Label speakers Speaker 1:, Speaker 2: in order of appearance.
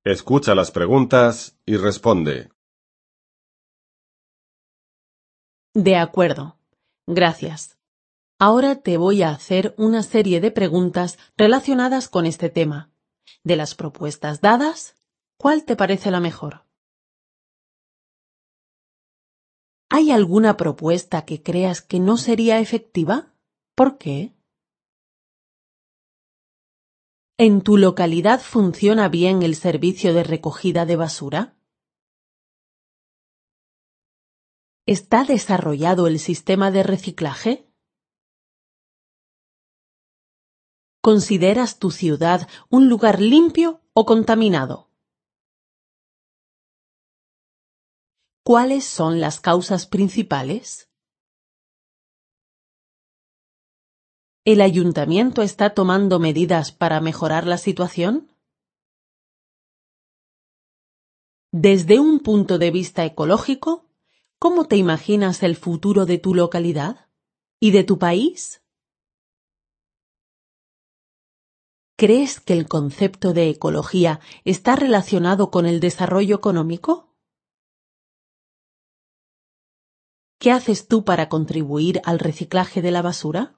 Speaker 1: Escucha las preguntas y responde.
Speaker 2: De acuerdo. Gracias. Ahora te voy a hacer una serie de preguntas relacionadas con este tema. De las propuestas dadas, ¿cuál te parece la mejor? ¿Hay alguna propuesta que creas que no sería efectiva? ¿Por qué? ¿En tu localidad funciona bien el servicio de recogida de basura? ¿Está desarrollado el sistema de reciclaje? ¿Consideras tu ciudad un lugar limpio o contaminado? ¿Cuáles son las causas principales? ¿El ayuntamiento está tomando medidas para mejorar la situación? Desde un punto de vista ecológico, ¿cómo te imaginas el futuro de tu localidad y de tu país? ¿Crees que el concepto de ecología está relacionado con el desarrollo económico? ¿Qué haces tú para contribuir al reciclaje de la basura?